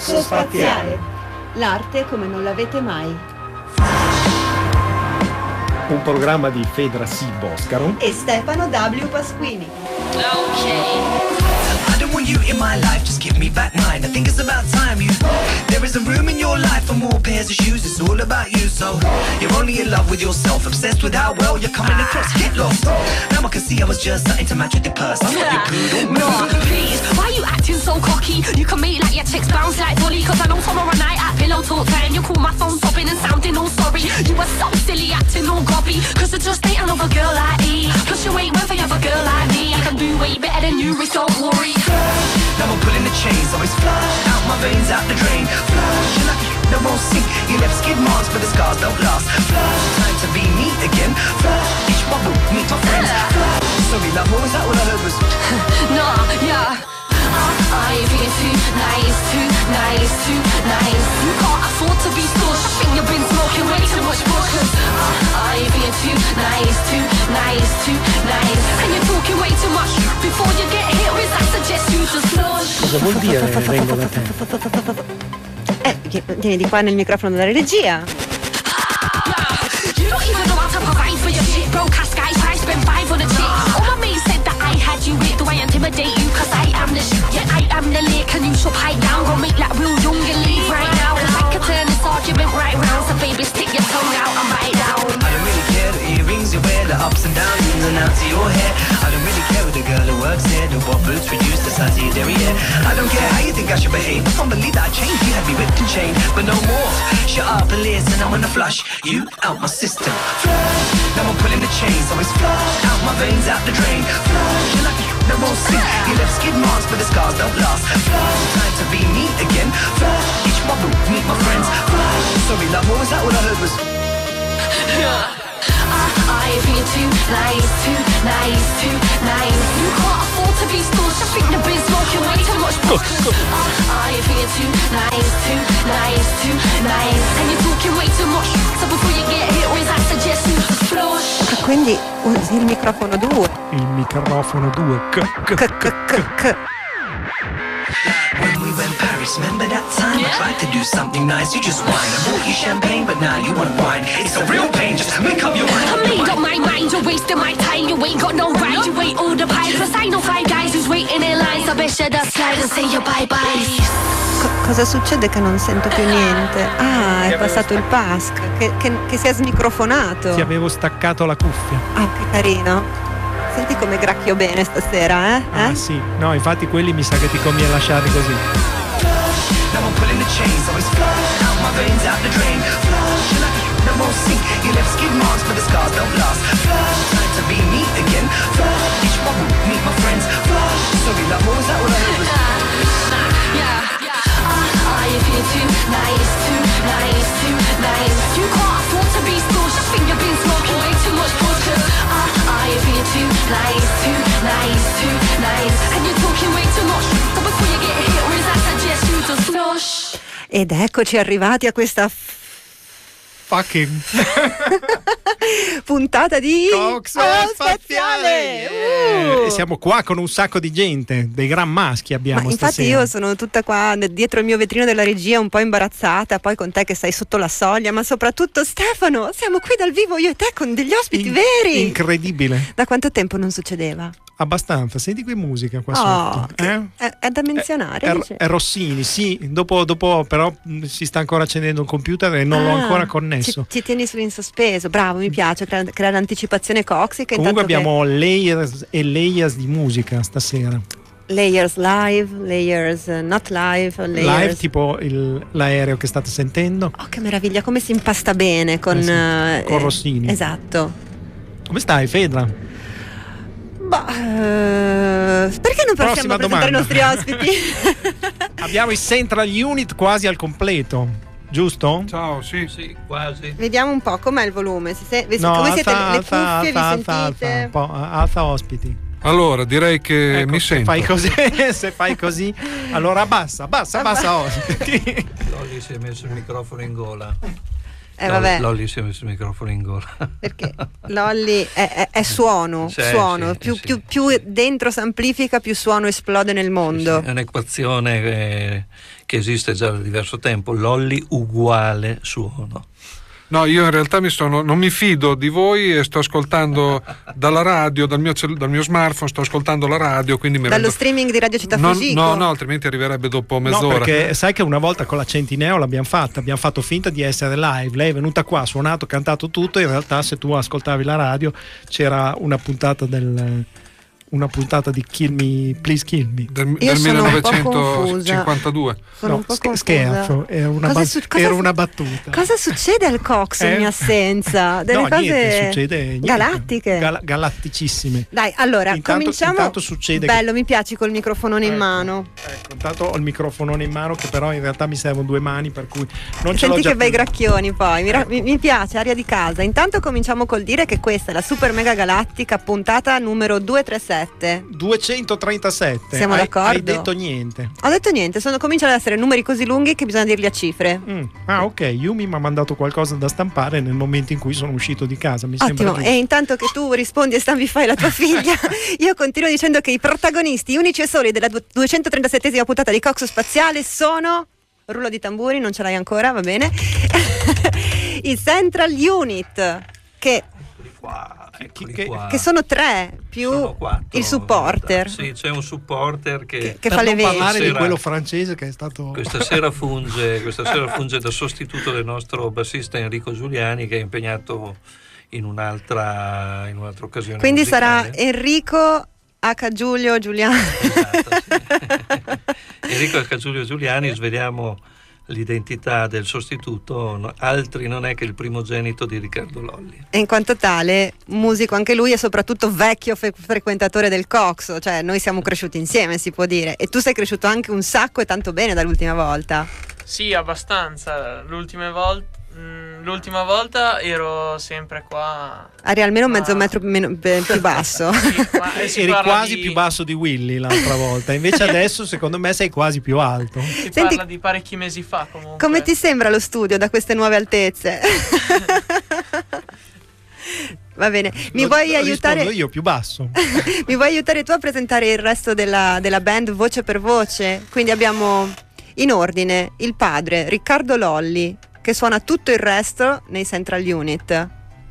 Flusso Spaziale. L'arte come non l'avete mai. Un programma di Fedra C. Boscaro e Stefano W. Pasquini. I don't want you in my life, just give me back mine. I think it's about time you. There is a room in your life for more pairs of shoes. It's all about you, so you're only in love with yourself, obsessed with how well you're coming across. Get lost. Now I can see I was just starting to match with the purse. I'm not your poodle. No, please, why you acting so cocky? You can make like your chicks bounce like Dolly. Cause I know tomorrow night at pillow talk time you call my phone sobbing and sounding all sorry. You were so silly acting all gobby. Cause I just ain't another girl like me. Plus you ain't worth another girl like me. I can do way better than you, so worry. Now I'm pulling the chains, always flush out my veins, out the drain. Flush, you're like that won't sink. You left skid marks, but the scars don't last. Flush, time to be me again. Flush, each bubble, meet my friends. Flush, sorry love, what was that? All I heard was nah, yeah. You're being too nice, too nice, too nice. You can't afford to be stush. I think you've been smoking way too much bush. You're being too nice, too nice, too nice. And you're talking way too much. Before you get hit with, I suggest you just flush. Cosa vuol dire vengo da te? Vieni di qua nel microfono della regia. You don't even know how to provide for your shit. Broke ass guys, I spend 5 on a chick. All my mates said that I had you with. Do I intimidate you? Cause I am the shit. Yeah, I am the lick. And you should pipe down. Go make like real young and leave right now. Cause I could turn this argument right round. So baby, stick your tongue out and bite down. I don't really care the earrings you wear, the ups and downs, ins and outs of your hair. I don't really care with the girl who works there, the what boots reduce the size of your derriere. I don't care how you think I should behave. I can't believe that I changed. You had me whipped and chained, but no more. Shut up and listen, I'm gonna flush you out my system. Flush, now I'm pulling the chains, always flush out my veins, out the drain. Flush, you're like that won't sink. You left skid marks, but the scars don't last. Flush, time to be me again. Flush, each bubble, meet my friends. Flush, sorry love, what was that? All I heard was You're being too nice, too nice, too nice. You can't afford to be stush. I think you've been smoking way too much bush. You're being too nice, too nice, too nice. And you're talking way too much. So before you get hit with, I suggest you just flush. Quindi usi il microfono 2. Il microfono 2. when we went Paris, remember that time? I tried to do something nice, you just whine. I bought you champagne, but now you want wine. It's a real pain, just make up your mind. I made up my mind, you're wasting my time. You ain't got no right, you ain't all the pies. Cause I know 5 guys who's waiting in line. So best you just slide and say your bye-bye. Cosa succede che non sento più niente? Ah, è passato il PASC, che si è smicrofonato. Ti avevo staccato la cuffia. Ah, che carino. Senti come gracchio bene stasera, eh? Ah sì, no, infatti quelli mi sa che ti conviene lasciarli così. Now I'm pulling the chains, always flush out my veins, out the drain. Flush, you're like that won't sink. You left skid marks, but the scars don't last. Flush, time to be me again. Flush, each bubble, meet my friends. Flush, sorry love, what was that? What I heard was you're being too nice, too nice, too nice. You can't afford to be stush. I think you've been smoking way too much bush. You're being too nice, too nice, too nice. And you're talking way too much. So before you get hit with, I suggest you just flush. Ed eccoci arrivati a questa fucking puntata di Cox Spaziale. E siamo qua con un sacco di gente, dei gran maschi abbiamo. Ma infatti stasera. io sono tutta qua dietro il mio vetrino della regia, un po' imbarazzata, poi con te che sei sotto la soglia, ma soprattutto Stefano, siamo qui dal vivo io e te con degli ospiti veri. Incredibile. Da quanto tempo non succedeva? Abbastanza, senti qui musica qua sotto. È da menzionare. È Rossini, sì, dopo però si sta ancora accendendo il computer e non l'ho ancora connesso. Ci tieni in sospeso, bravo, mi piace creare l'anticipazione coxica. Comunque abbiamo layers e layers di musica stasera. Layers live, layers not live, layers... Live tipo l'aereo che state sentendo. Oh, che meraviglia, come si impasta bene con Rossini. Esatto. Come stai, Fedra? Perché non passiamo a presentare i nostri ospiti? Abbiamo i Central Unit quasi al completo, giusto? Ciao, sì, quasi. Vediamo un po' com'è il volume. Come siete le cuffie, vi sentite? Alza ospiti. Allora, direi che ecco, mi sento. Se fai così, allora abbassa ospiti. Lolli si è messo il microfono in gola. Vabbè. Lolli si è messo il microfono in gola. Perché Lolli è suono, Sì, suono. sì, Più, sì. più dentro si amplifica, più suono esplode nel mondo. È un'equazione che esiste già da diverso tempo. Lolli uguale suono. No, io in realtà non mi fido di voi e sto ascoltando dalla radio, dal mio smartphone, sto ascoltando la radio, quindi Dallo streaming di Radio Città Fugico? No, altrimenti arriverebbe dopo mezz'ora. No, perché sai che una volta con la Centineo l'abbiamo fatto finta di essere live. Lei è venuta qua, ha suonato, cantato tutto. In realtà, se tu ascoltavi la radio, c'era una puntata di Kill Me, Please Kill Me del sono un po' 1952. Sono un po' confusa. Scherzo, era una battuta. Cosa succede al Cox in mia assenza? Delle no, cose niente, succede niente. galattiche. Galatticissime. Dai, allora cominciamo. Intanto succede bello, mi piaci col microfonone in mano. Ecco, intanto ho il microfonone in mano, che però in realtà mi servono 2 mani, per cui non ce l'ho Senti già che bei più. gracchioni poi, mi piace, aria di casa. Intanto cominciamo col dire che questa è la Super Mega Galattica puntata numero 237. 237. Siamo d'accordo? Hai detto niente. Ho detto niente, cominciano ad essere numeri così lunghi che bisogna dirli a cifre. Ah, ok, Yumi mi ha mandato qualcosa da stampare nel momento in cui sono uscito di casa, mi sembra Ottimo, giusto. e intanto che tu rispondi e stampify la tua figlia, io continuo dicendo che i protagonisti unici e soli della 237esima puntata di Cox Spaziale sono... Rullo di tamburi, non ce l'hai ancora, va bene? I Central Unit, che sono 3 più Sono 4, il supporter. Sì, c'è un supporter che fa per le non parlare veci. di quello francese che è stato questa sera funge da sostituto del nostro bassista Enrico Giuliani, che è impegnato in un'altra occasione. Quindi musicale. sarà Enrico H. Giulio Giuliani. Esatto, sì. Enrico H. Giulio Giuliani, sveliamo l'identità del sostituto, altri non è che il primogenito di Riccardo Lolli. E in quanto tale, musico anche lui e soprattutto vecchio frequentatore del Cox, cioè noi siamo cresciuti insieme, si può dire. E tu sei cresciuto anche un sacco e tanto bene dall'ultima volta. Sì, abbastanza. L'ultima volta ero sempre qua. Eri almeno mezzo metro più basso. Sì, ma si eri parla quasi più basso di Willy l'altra volta, invece adesso secondo me sei quasi più alto. Si Senti, parla di parecchi mesi fa comunque. come ti sembra lo studio da queste nuove altezze? Va bene, mi vuoi aiutare? Rispondo io più basso. Mi vuoi aiutare tu a presentare il resto della band voce per voce? Quindi abbiamo in ordine il padre Riccardo Lolli, che suona tutto il resto nei Central Unit.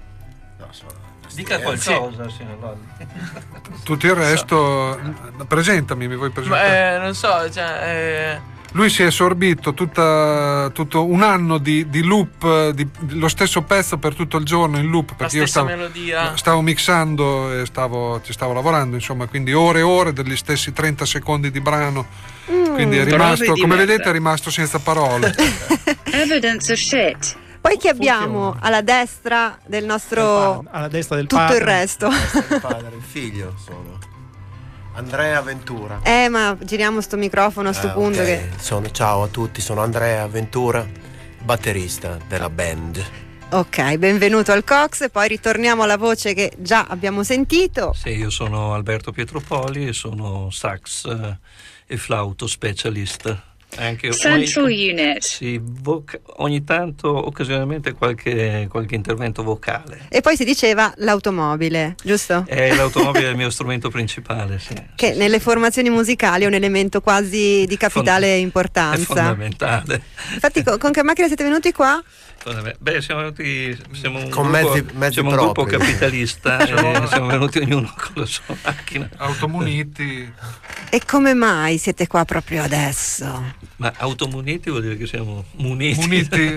Dica qualcosa, signor Lolli. Tutto il resto, presentami, mi vuoi presentare? Non so, cioè, Lui si è sorbito tutto un anno di loop, lo stesso pezzo per tutto il giorno in loop, perché io stessa melodia. stavo mixando e ci stavo lavorando, insomma, quindi ore e ore degli stessi 30 secondi di brano. Quindi è rimasto, come vedete, è rimasto senza parole. Evidence of shit. Poi chi abbiamo alla destra del nostro alla destra del tutto padre. il resto? Il figlio sono Andrea Ventura. Ma giriamo sto microfono a sto punto ok. che... Ciao a tutti, sono Andrea Ventura, batterista della band. Ok, benvenuto al Cox e poi ritorniamo alla voce che già abbiamo sentito. Sì, io sono Alberto Pietropoli e sono sax e flauto specialist. Anche Central Unit. Sì, ogni tanto, occasionalmente qualche intervento vocale. E poi si diceva l'automobile, giusto? L'automobile è il mio strumento principale, sì. Che nelle formazioni musicali è un elemento quasi di capitale importanza. È fondamentale. Infatti, con che macchina siete venuti qua? Beh, siamo un con gruppo, mezzi siamo un gruppo propri. capitalista e siamo venuti ognuno con la sua macchina. Automuniti. E come mai siete qua proprio adesso? Ma automuniti vuol dire che siamo muniti. Muniti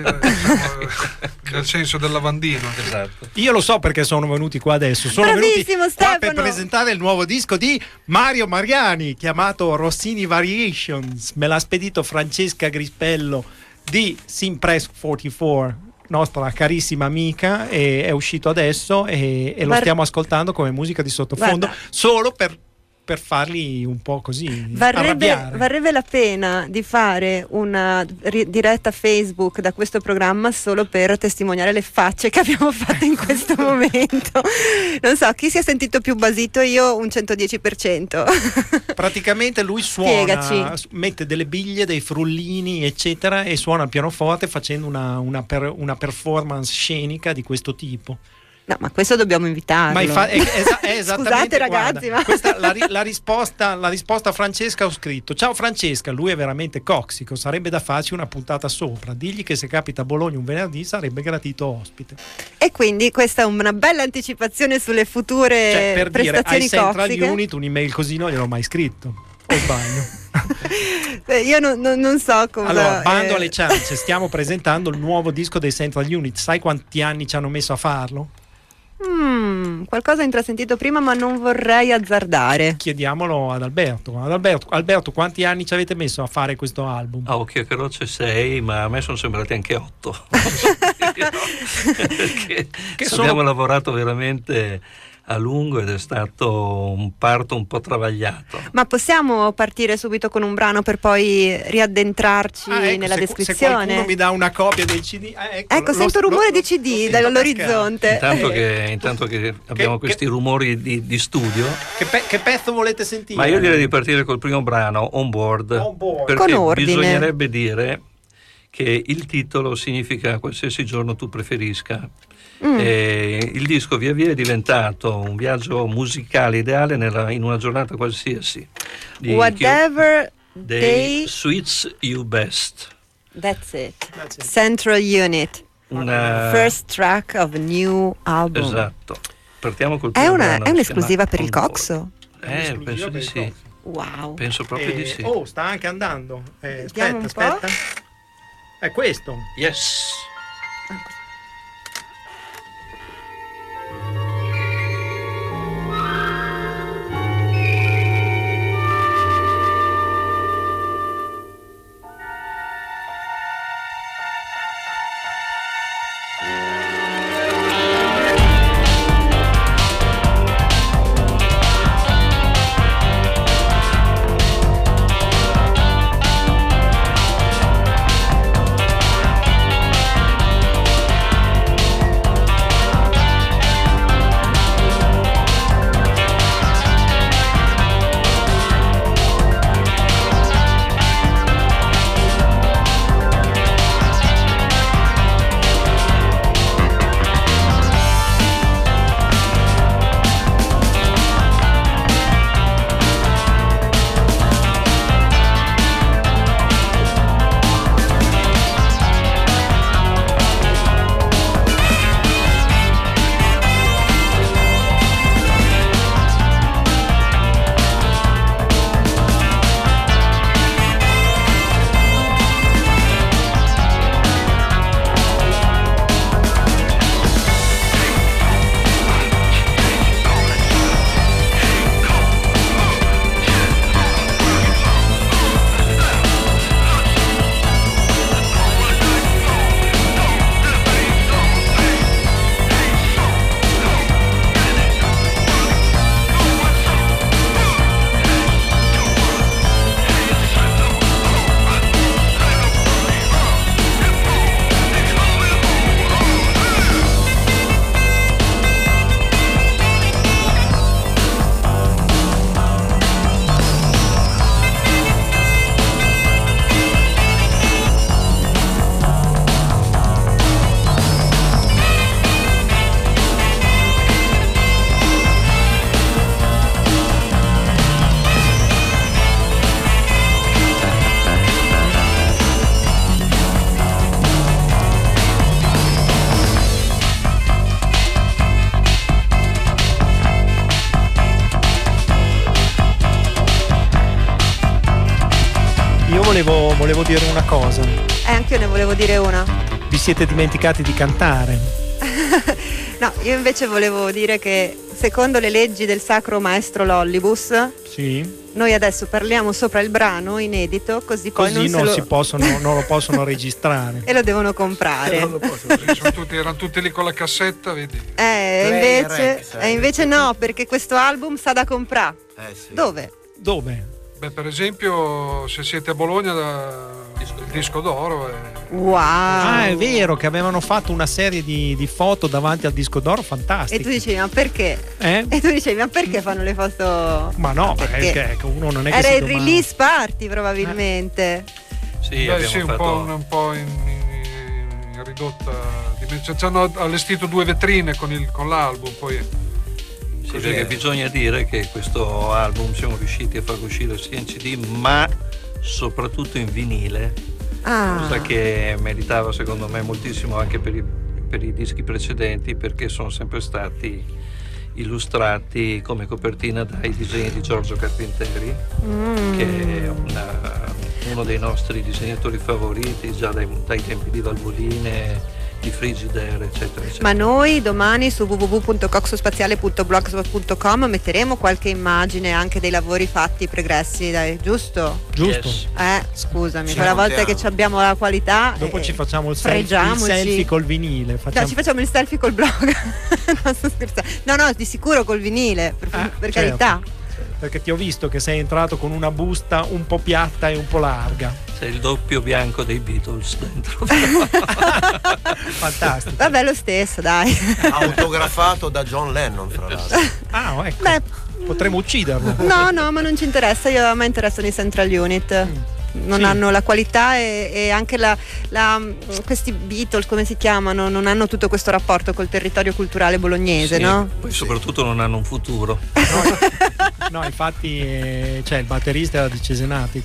nel senso del lavandino. Esatto. Io lo so perché sono venuti qua adesso. Sono Bravissimo, venuti qua Stefano. per presentare il nuovo disco di Mario Mariani, chiamato Rossini Variations. Me l'ha spedito Francesca Grispello di Simpress 44, nostra carissima amica, e è uscito adesso e lo stiamo ascoltando come musica di sottofondo. Guarda. Solo per per farli un po' così arrabbiare. Varrebbe la pena di fare una diretta Facebook da questo programma solo per testimoniare le facce che abbiamo fatto in questo momento. Non so, chi si è sentito più basito? Io un 110%. Praticamente lui suona, Spiegaci. mette delle biglie, dei frullini eccetera e suona il pianoforte facendo una performance scenica di questo tipo. No, ma questo dobbiamo invitarlo. Ma è esattamente. Scusate ragazzi, guarda, ma questa la risposta a Francesca. Ho scritto: ciao Francesca, lui è veramente coxico, sarebbe da farci una puntata sopra, digli che se capita a Bologna un venerdì sarebbe gradito ospite. E quindi questa è una bella anticipazione sulle future Cioè, per dire, ai prestazioni Central coxiche. Unit un'email così non gliel'ho mai scritto, o sbaglio? Io non so come. Allora, bando alle ciance, stiamo presentando il nuovo disco dei Central Unit. Sai quanti anni ci hanno messo a farlo? Qualcosa ho intrasentito prima, ma non vorrei azzardare. Chiediamolo ad Alberto. Alberto, quanti anni ci avete messo a fare questo album? A occhio e croce 6, ma a me sono sembrati anche 8. Perché abbiamo lavorato veramente a lungo ed è stato un parto un po' travagliato. Ma possiamo partire subito con un brano per poi riaddentrarci nella descrizione? Se qualcuno mi dà una copia del CD, ecco, sento rumore di CD dall'orizzonte. Intanto che abbiamo questi rumori di studio. Che pezzo volete sentire? Ma io direi di partire col primo brano, On Board, perché con ordine. Bisognerebbe dire che il titolo significa qualsiasi giorno tu preferisca. E il disco via via è diventato un viaggio musicale ideale in una giornata qualsiasi. Whatever day suits you best. That's it. Central Unit. First track of a new album. Esatto. Partiamo col primo brano. È un'esclusiva per il Coxo? Penso di sì. Wow. Penso proprio di sì. Oh, sta anche andando. Aspetta. È questo. Yes. volevo dire una cosa. Anche io ne volevo dire una. Vi siete dimenticati di cantare. No, io invece volevo dire che secondo le leggi del sacro maestro Lollibus, sì, noi adesso parliamo sopra il brano inedito, così poi non lo possono registrare e lo devono comprare. Erano tutti lì con la cassetta, vedi? e invece no, perché questo album sa da comprare. Sì. Dove? Beh, per esempio, se siete a Bologna, il disco d'oro è... Wow. Ah, è vero che avevano fatto una serie di foto davanti al disco d'oro fantastiche. E tu dicevi, ma perché? E tu dicevi, ma perché fanno le foto? Ma no, perché uno non è che era si il domanda. release party probabilmente. Sì, Beh, abbiamo sì, fatto... un po' in ridotta dimensione. Ci hanno allestito 2 vetrine con l'album, poi... Sì, perché bisogna dire che questo album siamo riusciti a farlo uscire sia in CD ma soprattutto in vinile, cosa che meritava secondo me moltissimo anche per i dischi precedenti, perché sono sempre stati illustrati come copertina dai disegni di Giorgio Carpinteri, che è uno dei nostri disegnatori favoriti già dai tempi di Valvoline, di Frigidaire, eccetera, eccetera. Ma noi domani su www.coxospaziale.blogspot.com metteremo qualche immagine anche dei lavori fatti pregressi, giusto? Giusto. Yes. Scusami, quella volta che abbiamo la qualità. Dopo ci facciamo il selfie col vinile. No, ci facciamo il selfie col blog. No, sto scherzando. No, di sicuro col vinile, per carità. Perché ti ho visto che sei entrato con una busta un po' piatta e un po' larga. Sei il doppio bianco dei Beatles dentro. Fantastico. Vabbè, lo stesso, dai. Autografato da John Lennon, fra l'altro. Ecco. Beh, potremmo ucciderlo. No, ma non ci interessa. A me interessano i Central Unit. Non hanno la qualità e anche questi Beatles, come si chiamano, non hanno tutto questo rapporto col territorio culturale bolognese, sì, no? Poi soprattutto non hanno un futuro. No, infatti il batterista era di Cesenati.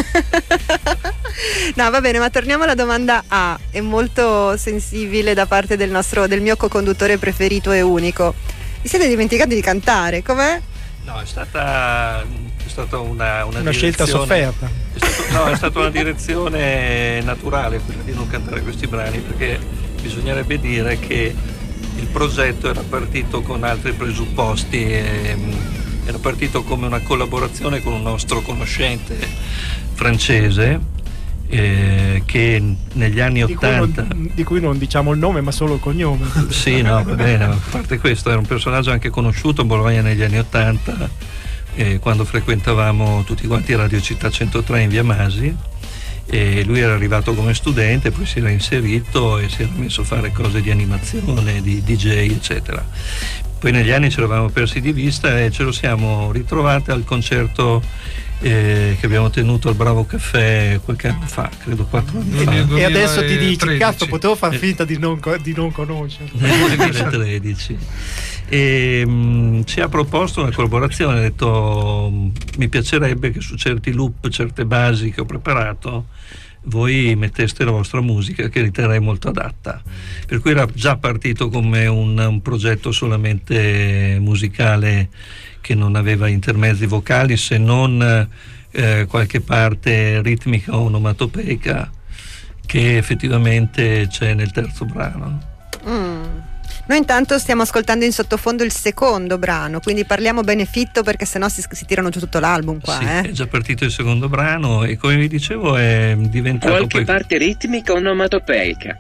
No, va bene, ma torniamo alla domanda A. È molto sensibile da parte del mio co-conduttore preferito e unico. Vi siete dimenticati di cantare, com'è? No, è stata una scelta sofferta. È stata una direzione naturale quella di non cantare questi brani, perché bisognerebbe dire che il progetto era partito con altri presupposti, era partito come una collaborazione con un nostro conoscente francese che negli anni 80 di cui non diciamo il nome ma solo il cognome. Sì, no, va bene, a parte questo era un personaggio anche conosciuto a Bologna negli anni 80, quando frequentavamo tutti quanti Radio Città 103 in via Masi, e lui era arrivato come studente, poi si era inserito e si era messo a fare cose di animazione, di DJ, eccetera. Poi negli anni ci eravamo persi di vista e ce lo siamo ritrovati al concerto che abbiamo tenuto al Bravo Caffè qualche anno fa, credo 4 anni fa. E adesso ti dici, cazzo, potevo far finta di non conoscerlo. Nel 2013. E ci ha proposto una collaborazione, ha detto mi piacerebbe che su certi loop, certe basi che ho preparato, voi metteste la vostra musica, che riterrei molto adatta. Per cui era già partito come un progetto solamente musicale, che non aveva intermezzi vocali, se non qualche parte ritmica o onomatopeica, che effettivamente c'è nel terzo brano. Noi intanto stiamo ascoltando in sottofondo il secondo brano, quindi parliamo bene fitto, perché sennò si tirano giù tutto l'album qua. Sì, è già partito il secondo brano e, come vi dicevo, è diventato qualche parte ritmica onomatopeica.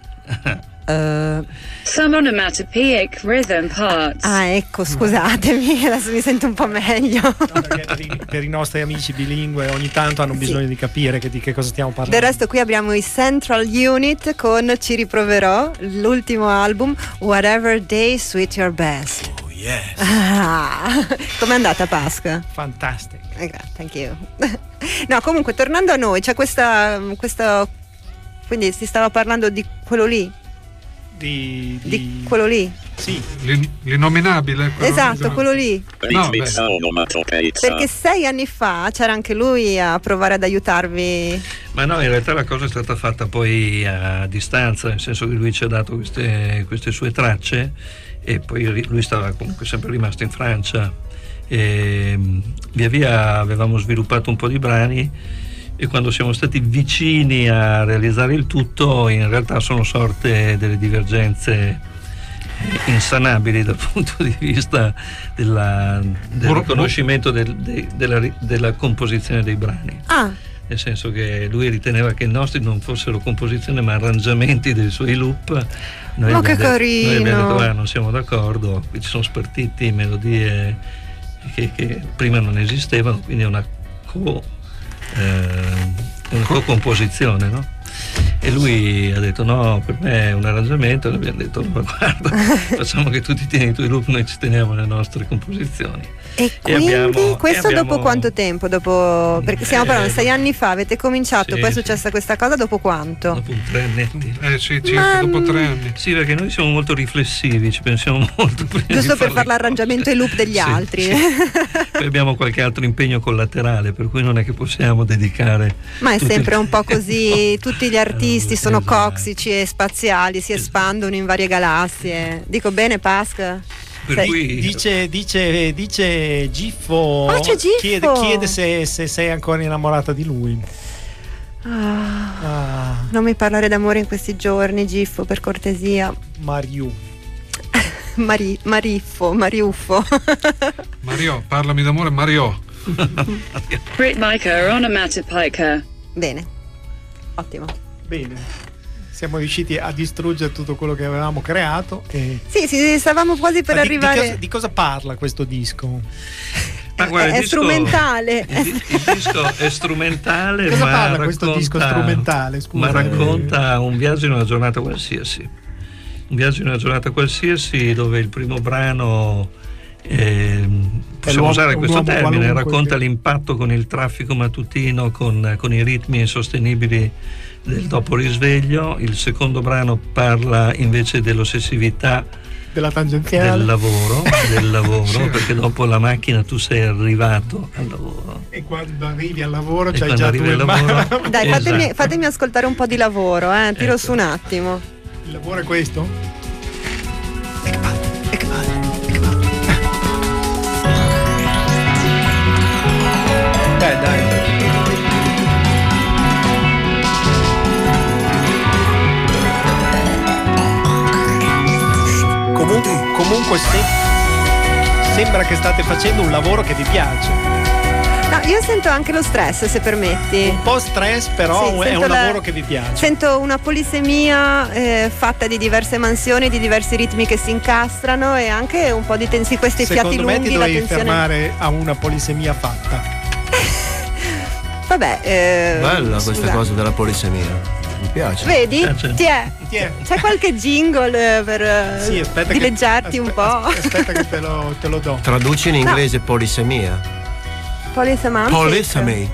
Some onomatopoeic rhythm parts. Ecco, scusatemi, adesso mi sento un po' meglio. No, per i nostri amici bilingue ogni tanto hanno bisogno di capire di che cosa stiamo parlando. Del resto qui abbiamo i Central Unit con Ci riproverò, l'ultimo album, Whatever Day Sweet Your Best. Oh yes. Com'è andata Pasqua? Fantastic. Thank you. No, comunque tornando a noi, c'è questa quindi si stava parlando di quello lì. Di quello lì. Sì. L'innominabile. Esatto, quello lì. No, perché 6 anni fa c'era anche lui a provare ad aiutarvi. Ma no, in realtà la cosa è stata fatta poi a distanza, nel senso che lui ci ha dato queste sue tracce e poi lui stava comunque sempre rimasto in Francia e via via avevamo sviluppato un po' di brani, e quando siamo stati vicini a realizzare il tutto, in realtà sono sorte delle divergenze insanabili dal punto di vista del riconoscimento della composizione dei brani. nel senso che lui riteneva che i nostri non fossero composizioni ma arrangiamenti dei suoi loop. Ma che carino! Noi abbiamo detto non siamo d'accordo, qui ci sono spartiti melodie che prima non esistevano, quindi è una co-composizione, no? E lui ha detto no, per me è un arrangiamento, e noi abbiamo detto no, guarda, facciamo che tu ti tieni i tuoi loop, noi ci teniamo le nostre composizioni. E quindi questo dopo quanto tempo? Perché stiamo parlando 6 anni fa, avete cominciato, sì, poi è successa questa cosa dopo quanto? Dopo 3 annetti. Sì, circa dopo 3 anni. Sì, perché noi siamo molto riflessivi, ci pensiamo molto prima. Giusto per fare l'arrangiamento e i loop degli altri. Sì. Poi abbiamo qualche altro impegno collaterale, per cui non è che possiamo dedicare. Ma è sempre un po' così, tutti gli artisti sono coxici e spaziali, si espandono in varie galassie. Dico bene, Pasca? Per cui... dice Giffo, c'è Giffo. chiede se sei ancora innamorata di lui. Non mi parlare d'amore in questi giorni, Giffo, per cortesia. Mariuffo. Mario, parlami d'amore, Mario. Britmika onomatopoeia. Bene, ottimo. Bene. Siamo riusciti a distruggere tutto quello che avevamo creato. Sì, stavamo quasi per arrivare. Di cosa parla questo disco? Ma guarda, è strumentale. Il disco è strumentale. Cosa ma parla questo disco strumentale? Scusa, ma racconta un viaggio in una giornata qualsiasi. Un viaggio in una giornata qualsiasi dove il primo brano, possiamo usare questo termine, racconta l'impatto con il traffico mattutino, con i ritmi insostenibili del dopo risveglio. Il secondo brano parla invece dell'ossessività della tangenziale del lavoro sì. Perché dopo la macchina tu sei arrivato al lavoro e quando arrivi al lavoro c'hai già tu il lavoro. Dai, esatto. fatemi ascoltare un po' di lavoro, tiro su un attimo. Il lavoro è questo? Dai. Comunque sembra che state facendo un lavoro che vi piace. No, io sento anche lo stress, se permetti. Un po' stress, però sì, è un lavoro che vi piace. Sento una polisemia fatta di diverse mansioni, di diversi ritmi che si incastrano e anche un po' di tensione, questi fiati lunghi. Secondo me ti dovevi fermare a una polisemia fatta. Vabbè. Bella questa cosa della polisemia. Mi piace. Vedi? C'è qualche jingle per dileggiarti un po'? Aspetta che te lo do. Traduci in inglese polisemia. Polysemy.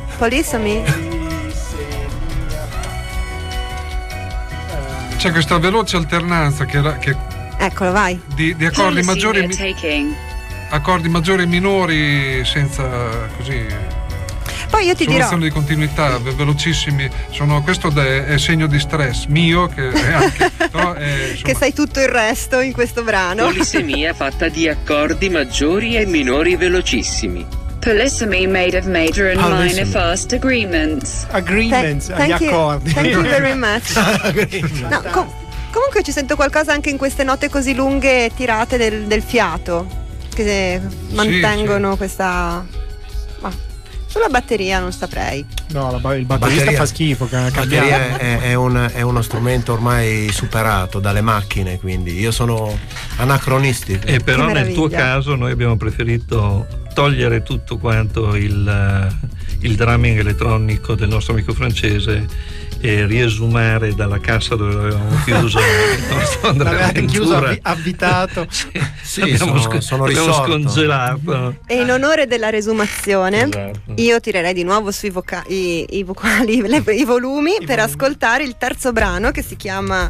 C'è questa veloce alternanza Eccolo, vai. Di accordi maggiori e minori senza così. Poi io ti dirò soluzione di continuità velocissimi, questo è segno di stress mio che è anche però che sai tutto il resto in questo brano. Polisemia fatta di accordi maggiori e minori velocissimi. Polysemy made of major and minor fast agreements. Gli accordi. Thank you very much. No, comunque ci sento qualcosa anche in queste note così lunghe tirate del fiato che mantengono questa. Sulla batteria non saprei. No, il batterista fa schifo. La batteria è uno strumento ormai superato dalle macchine, quindi io sono anacronistico. E però nel tuo caso noi abbiamo preferito togliere tutto quanto il drumming elettronico del nostro amico francese e riesumare dalla cassa dove l'avevamo chiuso il nostro Andrea Ventura. Avvitato. Sì, sono abbiamo scongelato. E in onore della resumazione, esatto, io tirerei di nuovo sui i volumi per ascoltare il terzo brano che si chiama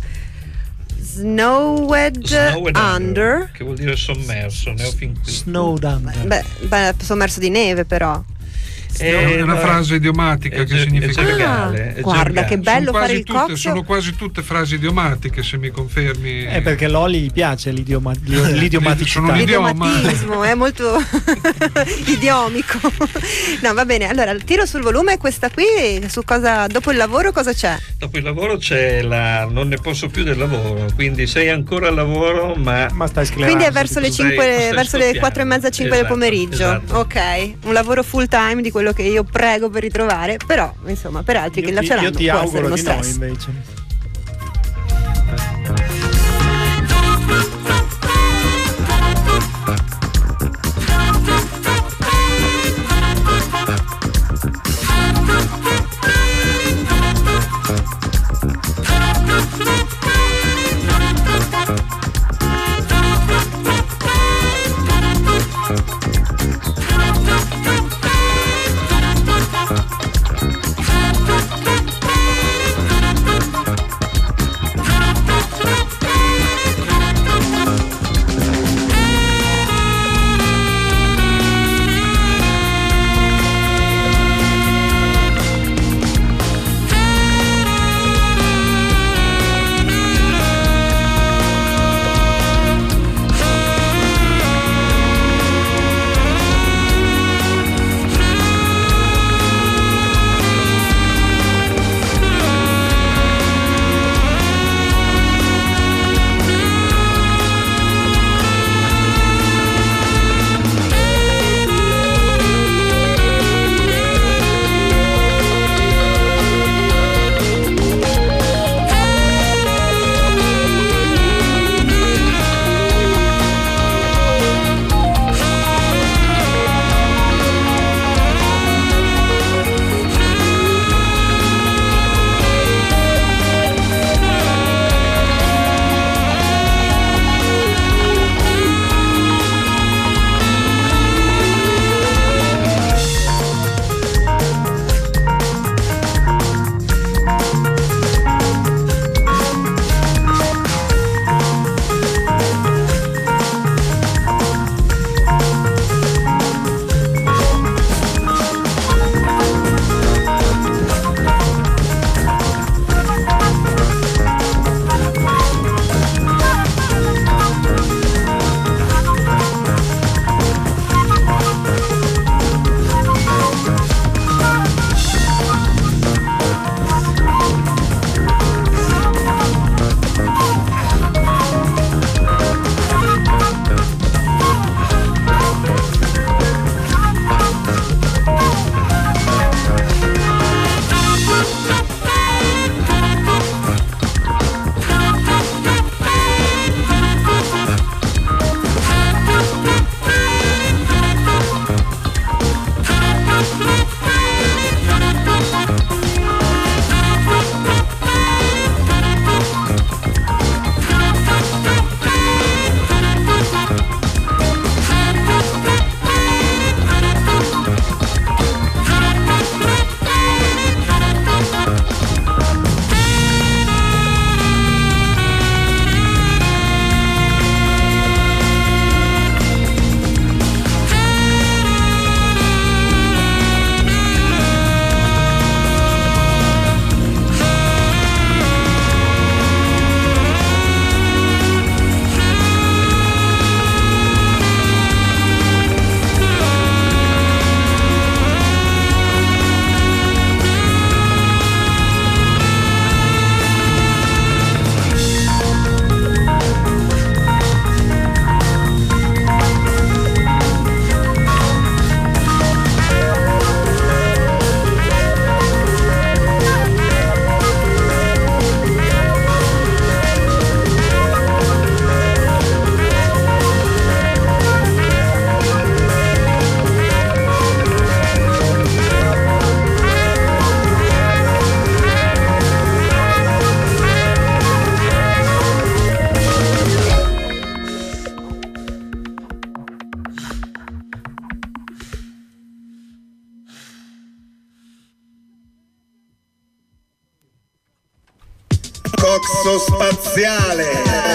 Snowed Under, che vuol dire sommerso, ne ho fin qui. Snowed Under. Beh, sommerso di neve però. È una frase idiomatica che significa gergale. Guarda che bello fare il cocktail. Sono quasi tutte frasi idiomatiche, se mi confermi. È perché Loli gli piace l'idiomaticità. L'idiomatismo è molto idiomico. No, va bene, allora tiro sul volume. Questa qui su cosa, dopo il lavoro cosa c'è? Dopo il lavoro c'è non ne posso più del lavoro, quindi sei ancora al lavoro ma stai sclerando. Quindi è verso le 5, verso le 4:30, 5 del pomeriggio. Esatto. Ok, un lavoro full time di quello quello che io prego per ritrovare, però insomma per altri che ce l'hanno io ti può essere auguro uno di no stress. invece. Coxo spaziale.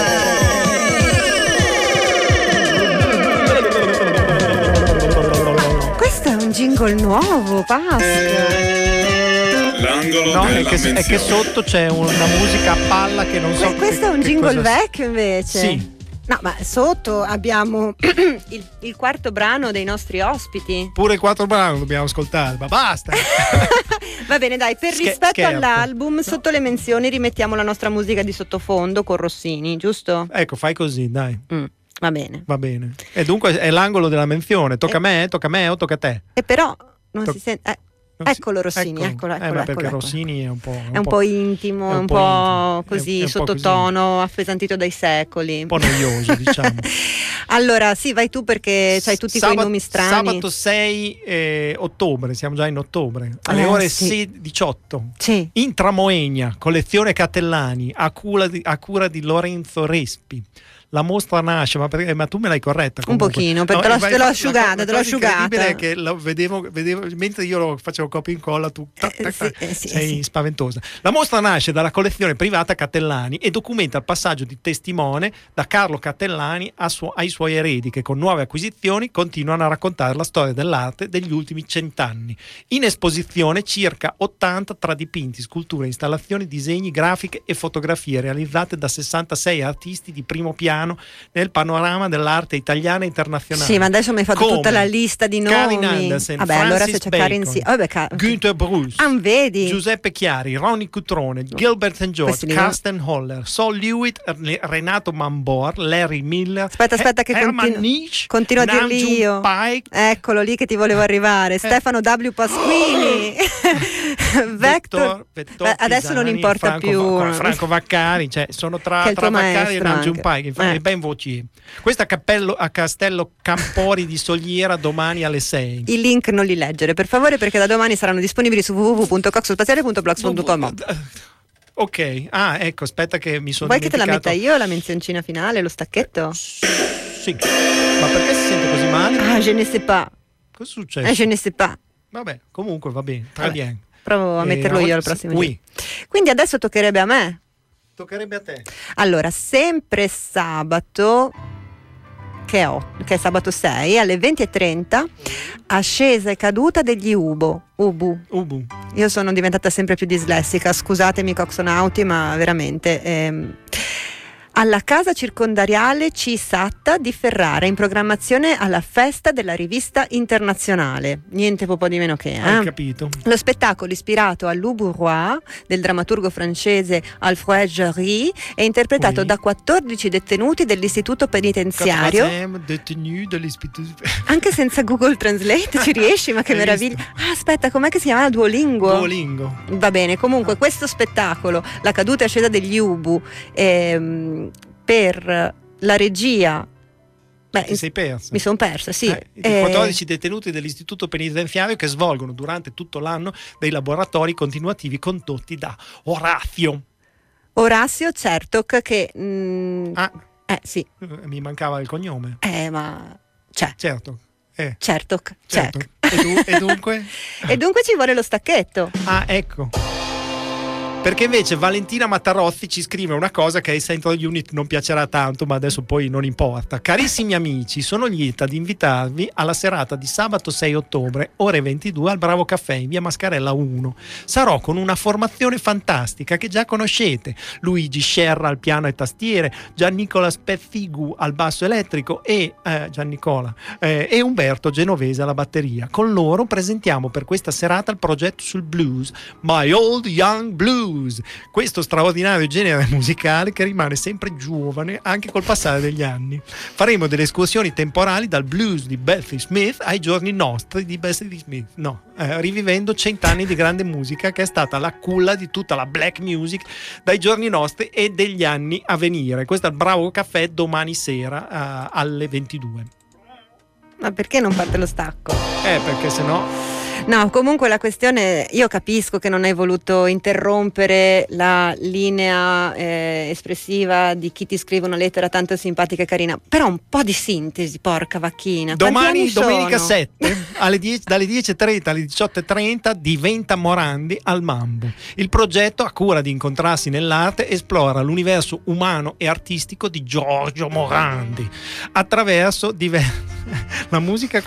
Questo è un jingle nuovo, Pasqua. L'angolo No, della è che sotto c'è una musica a palla che non so. Questo è un jingle cosa... vecchio invece. Sì. No, ma sotto abbiamo il quarto brano dei nostri ospiti. Pure il 4 brano dobbiamo ascoltare, ma basta. Va bene, dai, per rispetto all'album, sotto le menzioni rimettiamo la nostra musica di sottofondo con Rossini, giusto? Ecco, fai così, dai. Va bene. Va bene. E dunque è l'angolo della menzione. Tocca a me o tocca a te? E però Non si sente. Eccolo Rossini, eccolo. Ma perché Rossini è un po'... È un po' intimo, è un po' così, sottotono, appesantito dai secoli. Un po' noioso, diciamo. Allora, sì, vai tu perché c'hai tutti quei nomi strani. Sabato 6 ottobre, siamo già in ottobre, alle ore 18. Sì. In Tramoegna, collezione Catellani, a cura di Lorenzo Respi. La mostra nasce, ma tu me l'hai corretta comunque. Un pochino, perché te l'ho asciugata. È che lo vedevo mentre io lo facevo copia e incolla, tu sei spaventosa. La mostra nasce dalla collezione privata Catellani e documenta il passaggio di testimone da Carlo Catellani ai suoi eredi, che con nuove acquisizioni continuano a raccontare la storia dell'arte degli ultimi 100 anni. In esposizione circa 80 tra dipinti, sculture, installazioni, disegni, grafiche e fotografie realizzate da 66 artisti di primo piano nel panorama dell'arte italiana e internazionale. Sì, ma adesso mi hai fatto tutta la lista di nomi. Karin Andersen, vabbè, Francis allora se c'è Bacon, Günther Bruce, vedi? Giuseppe Chiari, Ronnie Cutrone, Gilbert and George, Carsten Holler, Sol Lewitt, Renato Mambor, Larry Miller, aspetta che continuo a dirli io. Pike, eccolo lì che ti volevo arrivare. Stefano W. Pasquini, Vector adesso non importa più. Franco Vaccari, cioè sono tra Vaccari e Namjoon Pike, è ben voci. Questo a Castello Campori di Soliera domani alle 6. I link non li leggere per favore, perché da domani saranno disponibili su www.coxospaziale.blogspot.com. Ok, ecco, aspetta che mi sono Vuoi dimenticato. che te la metta io la menzioncina finale, lo stacchetto? Sì, ma perché si sente così male? Je ne sais pas. Cosa è successo? Je ne sais pas. Vabbè, comunque va bene, très bien. Provo a metterlo io al prossimo giro. Quindi adesso toccherebbe a me. Toccherebbe a te. Allora, sempre sabato, che è sabato 6, alle 20:30, ascesa e caduta degli Ubu. Io sono diventata sempre più dislessica, scusatemi coxonauti, ma veramente... alla casa circondariale Cisatta di Ferrara, in programmazione alla festa della rivista internazionale. Niente po' di meno che. Hai capito. Lo spettacolo, ispirato all'Ubu Roi del drammaturgo francese Alfred Jarry, è interpretato da 14 detenuti dell'istituto penitenziario. Anche senza Google Translate ci riesci, ma che meraviglia. Aspetta, com'è che si chiama? Duolingo. Va bene, comunque questo spettacolo, la caduta e ascesa degli Ubu, per la regia. Ti sei persa? Mi sono persa, sì. 14 detenuti dell'istituto penitenziario che svolgono durante tutto l'anno dei laboratori continuativi condotti da Orazio Certok, che sì. Mi mancava il cognome. Ma c'è. Certok. E dunque? E dunque ci vuole lo stacchetto. Ecco. Perché invece Valentina Mattarozzi ci scrive una cosa che ai Central Unit non piacerà tanto, ma adesso poi non importa. Carissimi amici, sono lieta di invitarvi alla serata di sabato 6 ottobre, ore 22, al Bravo Caffè in via Mascarella 1. Sarò con una formazione fantastica che già conoscete: Luigi Scerra al piano e tastiere, Giannicola Spezzigu al basso elettrico e Umberto Genovese alla batteria. Con loro presentiamo per questa serata il progetto sul blues, My Old Young Blues, questo straordinario genere musicale che rimane sempre giovane anche col passare degli anni. Faremo delle escursioni temporali dal blues di Bessie Smith ai giorni nostri di Bessie Smith, rivivendo 100 anni di grande musica che è stata la culla di tutta la black music dai giorni nostri e degli anni a venire. Questo è il Bravo Caffè domani sera alle 22. Ma perché non parte lo stacco? Perché sennò... No, comunque la questione, io capisco che non hai voluto interrompere la linea espressiva di chi ti scrive una lettera tanto simpatica e carina, però un po' di sintesi, porca vacchina. Domani, domenica 7, dalle 10:30 alle 18:30, diventa Morandi al Mambo. Il progetto, a cura di Incontrarsi nell'arte, esplora l'universo umano e artistico di Giorgio Morandi attraverso la musica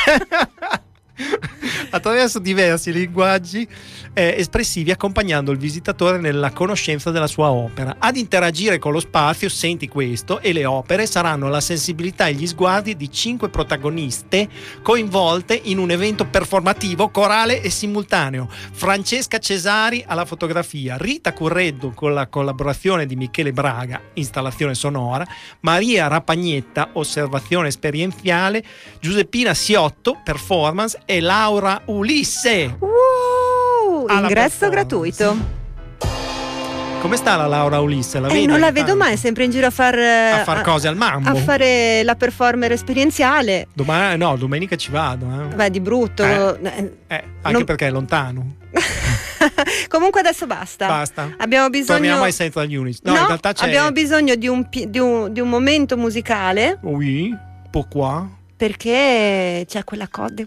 attraverso diversi linguaggi espressivi, accompagnando il visitatore nella conoscenza della sua opera. Ad interagire con lo spazio, senti questo, e le opere saranno la sensibilità e gli sguardi di 5 protagoniste coinvolte in un evento performativo, corale e simultaneo: Francesca Cesari alla fotografia, Rita Curreddu con la collaborazione di Michele Braga, installazione sonora, Maria Rapagnetta, osservazione esperienziale, Giuseppina Siotto, performance, e Laura Ulisse. Ingresso gratuito. Come sta la Laura Ulisse? La vedi Non la ogni vedo tanto? mai, è sempre in giro a far cose al mambo. A fare la performer esperienziale. Domenica ci vado. Beh, di brutto. Anche perché è lontano. Comunque adesso basta. Abbiamo bisogno. Torniamo ai Central Unit. No, in realtà c'è. Abbiamo bisogno di un momento musicale. Oui, pourquoi? Perché c'è quella coda.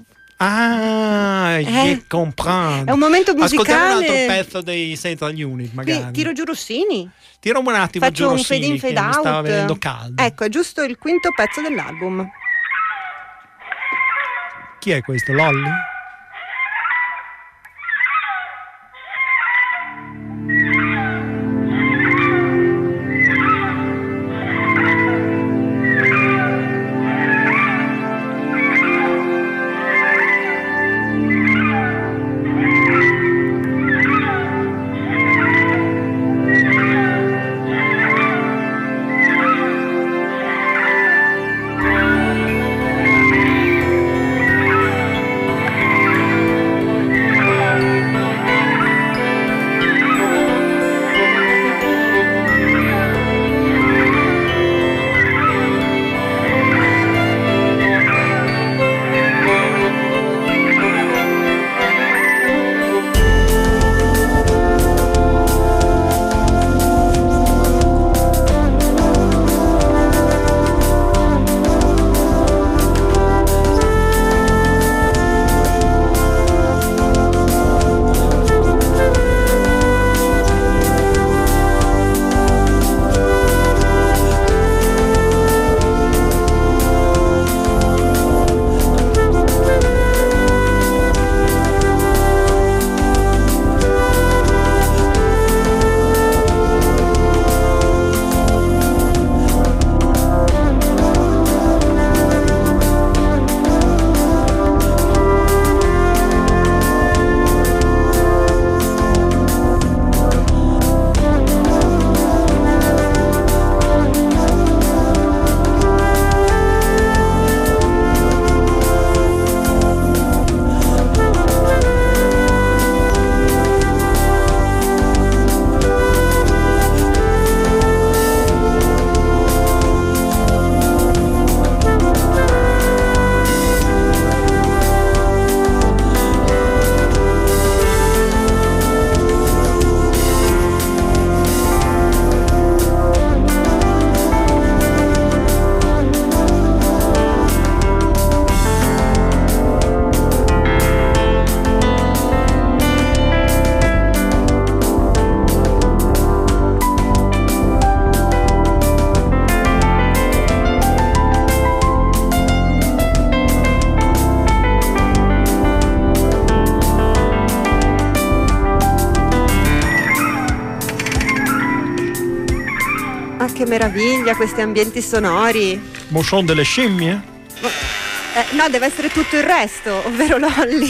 Je comprendo. È un momento musicale. Ascoltiamo un altro pezzo dei Central Unit, magari. Tiro giù Rossini. Tira un attimo Faccio giù un Rossini, fade in, fade che out. mi stava venendo caldo. Ecco, è giusto il quinto pezzo dell'album. Chi è questo? Lolly? Che meraviglia questi ambienti sonori. Motion delle scimmie? No, deve essere tutto il resto, ovvero Lolly.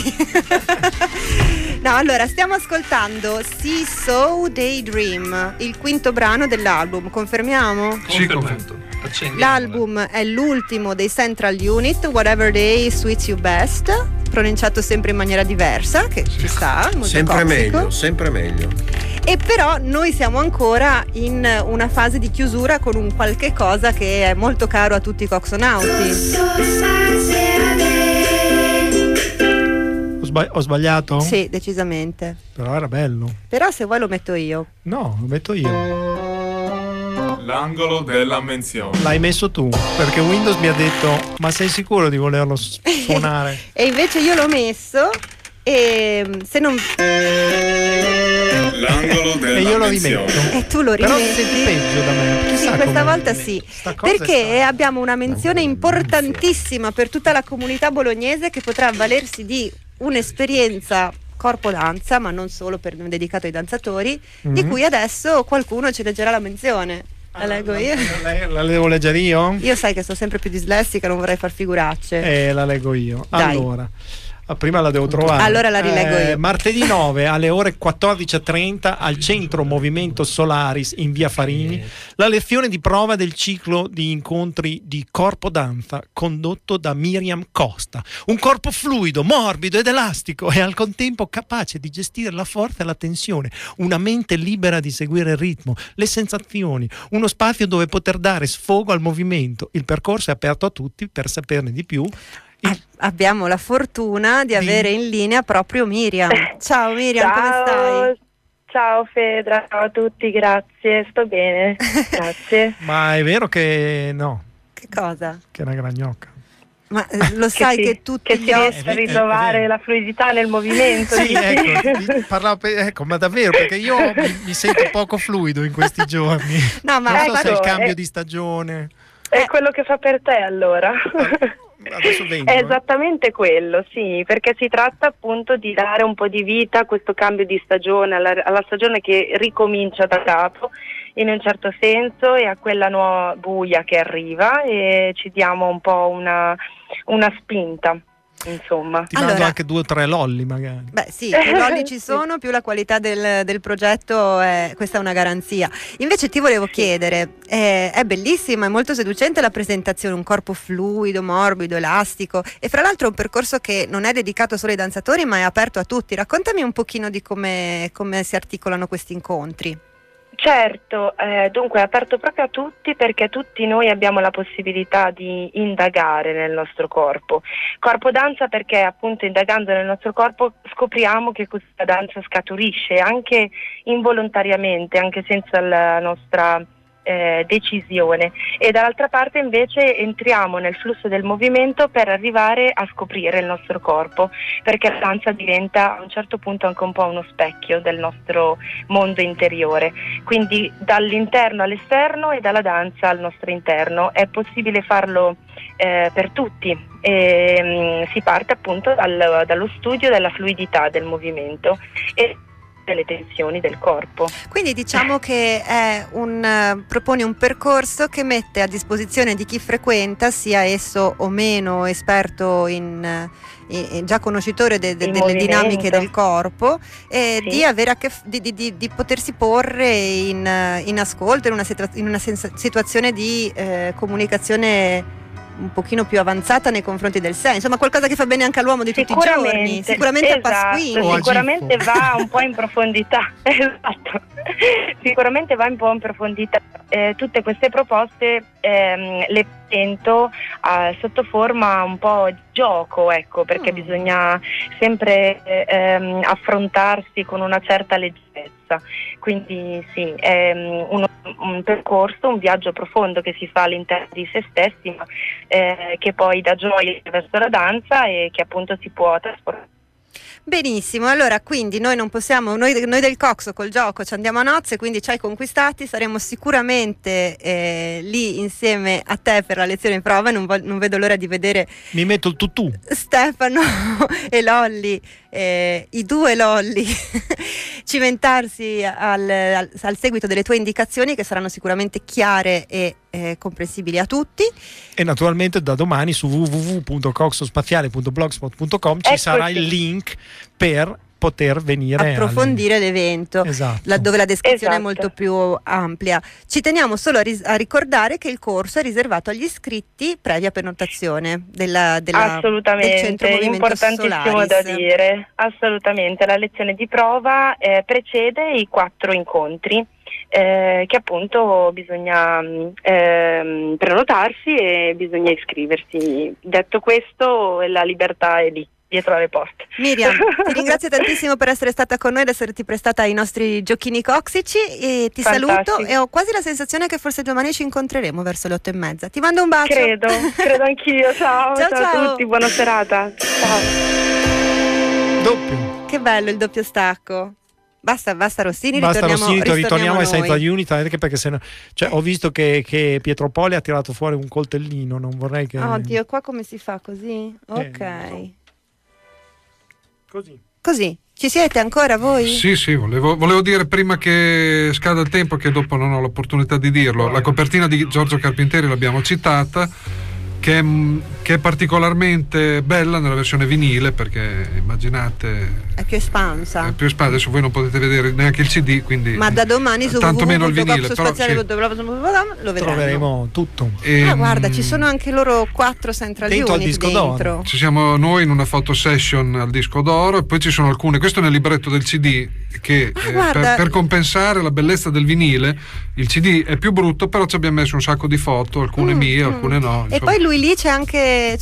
No, allora stiamo ascoltando Seesaw Daydream, il quinto brano dell'album, confermiamo? Sì, confermo. L'album è l'ultimo dei Central Unit, Whatever Day Suits You Best, pronunciato sempre in maniera diversa, che ci sta, molto sempre comico. meglio, sempre meglio. E però noi siamo ancora in una fase di chiusura con un qualche cosa che è molto caro a tutti i coxonauti. Ho sbagliato? Sì, decisamente. Però era bello. Però se vuoi lo metto io. No, lo metto io. L'angolo della menzione. L'hai messo tu, perché Windows mi ha detto: ma sei sicuro di volerlo suonare? E invece io l'ho messo e se non... L'angolo della e io lo menzione. rimetto. E tu lo Però rimetti. senti peggio da me. Sì, Chissà questa come- volta sì. sta cosa Perché abbiamo una menzione importantissima per tutta la comunità bolognese che potrà avvalersi di un'esperienza corpo danza, ma non solo dedicato ai danzatori, di cui adesso qualcuno ci leggerà la menzione. La leggo io? La devo leggere io? Io sai che sono sempre più dislessica, non vorrei far figuracce. La leggo io. Dai. Allora, Prima la devo trovare. Allora la rilego io. Martedì 9 alle ore 14.30 al Centro Movimento Solaris in via Farini, la lezione di prova del ciclo di incontri di corpo danza condotto da Miriam Costa. Un corpo fluido, morbido ed elastico e al contempo capace di gestire la forza e la tensione, una mente libera di seguire il ritmo, le sensazioni, uno spazio dove poter dare sfogo al movimento. Il percorso è aperto a tutti. Per saperne di più abbiamo la fortuna di avere in linea proprio Miriam. Ciao Miriam, come stai? Ciao Fedra, ciao a tutti, grazie, sto bene, grazie. Ma è vero che no? Che cosa? Che è una gran gnocca. Ma lo sai che tutti che si riesce a ritrovare la fluidità nel movimento. Sì, ecco, ma davvero, perché io mi sento poco fluido in questi giorni. No, ma non so se è il cambio di stagione. È quello che fa per te allora. Adesso vengo, è esattamente quello, sì, perché si tratta appunto di dare un po' di vita a questo cambio di stagione, alla stagione che ricomincia da capo in un certo senso, e a quella nuova buia che arriva, e ci diamo un po' una spinta. Insomma, ti mando anche 2 o 3 lolli magari. Beh sì, più lolli ci sono, più la qualità del progetto questa è una garanzia. Invece ti volevo chiedere, è bellissima, è molto seducente la presentazione, un corpo fluido, morbido, elastico, e fra l'altro è un percorso che non è dedicato solo ai danzatori ma è aperto a tutti. Raccontami un pochino di come si articolano questi incontri. Certo, dunque è aperto proprio a tutti, perché tutti noi abbiamo la possibilità di indagare nel nostro corpo danza, perché appunto indagando nel nostro corpo scopriamo che questa danza scaturisce anche involontariamente, anche senza la nostra decisione, e dall'altra parte invece entriamo nel flusso del movimento per arrivare a scoprire il nostro corpo, perché la danza diventa a un certo punto anche un po' uno specchio del nostro mondo interiore, quindi dall'interno all'esterno e dalla danza al nostro interno. È possibile farlo per tutti, si parte appunto dallo studio della fluidità del movimento e delle tensioni del corpo. Quindi diciamo che è propone un percorso che mette a disposizione di chi frequenta, sia esso o meno esperto già conoscitore delle dinamiche del corpo, sì, di avere di potersi porre in ascolto, in una situazione di comunicazione un pochino più avanzata nei confronti del sé, insomma qualcosa che fa bene anche all'uomo di tutti i giorni, sicuramente a Pasquini. Sicuramente va un po' in profondità, esatto, sicuramente va un po' in profondità. Tutte queste proposte le presento sotto forma un po' di gioco, ecco, perché bisogna sempre affrontarsi con una certa leggerezza. Quindi sì, è un percorso, un viaggio profondo che si fa all'interno di se stessi, ma che poi dà gioia verso la danza e che appunto si può trasportare. Benissimo, allora quindi noi non possiamo, noi del Coxo col gioco ci andiamo a nozze, quindi ci hai conquistati, saremo sicuramente lì insieme a te per la lezione in prova, non vedo l'ora di vedere. Mi metto il tutù. Stefano e Lolli, i 2 Lolli, cimentarsi al seguito delle tue indicazioni, che saranno sicuramente chiare e comprensibili a tutti. E naturalmente da domani su www.coxospaziale.blogspot.com ci sarà il link per poter venire approfondire l'evento, esatto, laddove la descrizione è molto più ampia. Ci teniamo solo a ricordare che il corso è riservato agli iscritti previa prenotazione del Centro Movimento importantissimo Solaris. Da dire, assolutamente. La lezione di prova precede i 4 incontri, che appunto bisogna prenotarsi e bisogna iscriversi. Detto questo, la libertà è lì, dietro alle porte. Miriam, ti ringrazio tantissimo per essere stata con noi, ad esserti prestata ai nostri giochini coxici, e ti saluto, e ho quasi la sensazione che forse domani ci incontreremo verso le 8:30. Ti mando un bacio. Credo anch'io. Ciao a tutti, buona serata. Ciao. Doppio. Che bello il doppio stacco. Basta Rossini, ritorniamo ai Central Unit, anche perché ho visto che Pietro Poli ha tirato fuori un coltellino, non vorrei che... Oddio, qua come si fa così? Ok. Così. Ci siete ancora voi? Sì, volevo dire prima che scada il tempo, che dopo non ho l'opportunità di dirlo. La copertina di Giorgio Carpentieri l'abbiamo citata, che è particolarmente bella nella versione vinile, perché immaginate è più espansa. Adesso voi non potete vedere neanche il CD, quindi ma da domani su tantomeno il vinile, però lo troveremo tutto. Guarda, ci sono anche loro 4 Central Unit al disco dentro. d'oro. Ci siamo noi in una photo session al disco d'oro, e poi ci sono alcune, questo nel libretto del CD, che per compensare la bellezza del vinile, il CD è più brutto, però ci abbiamo messo un sacco di foto, alcune mie, alcune no. E poi lui lì c'è anche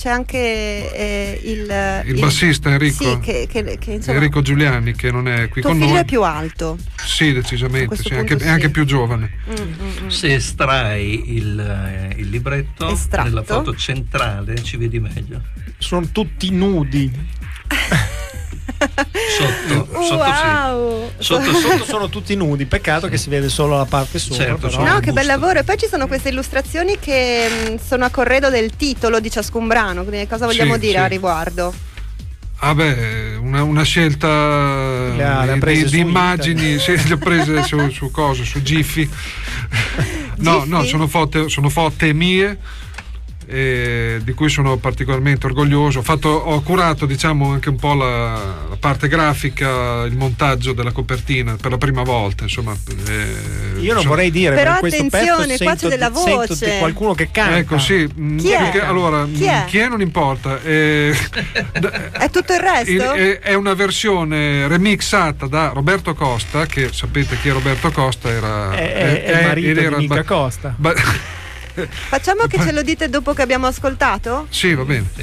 il bassista Enrico, sì, che insomma, Enrico Giuliani, che non è qui con noi. Tuo figlio è più alto. Sì, decisamente, sì, è anche più giovane. Se estrai il libretto nella foto centrale ci vedi meglio. Sono tutti nudi. Sotto sono tutti nudi, peccato che si vede solo la parte sopra. Certo, però. No, che bel lavoro. E poi ci sono queste illustrazioni che sono a corredo del titolo di ciascun brano, quindi cosa vogliamo dire a riguardo? Una scelta di immagini, sì, le ho prese su Giphy. No, sono foto mie, di cui sono particolarmente orgoglioso. Ho curato, diciamo, anche un po' la parte grafica, il montaggio della copertina per la prima volta, insomma. Io non vorrei dire, però questo attenzione, pezzo qua c'è della voce, sento di qualcuno che canta. Ecco, sì. Chi è? Allora, chi è non importa. È tutto il resto? È una versione remixata da Roberto Costa, che sapete chi è Roberto Costa, è il marito di Mica Costa. Facciamo che ce lo dite dopo che abbiamo ascoltato? Sì, va bene.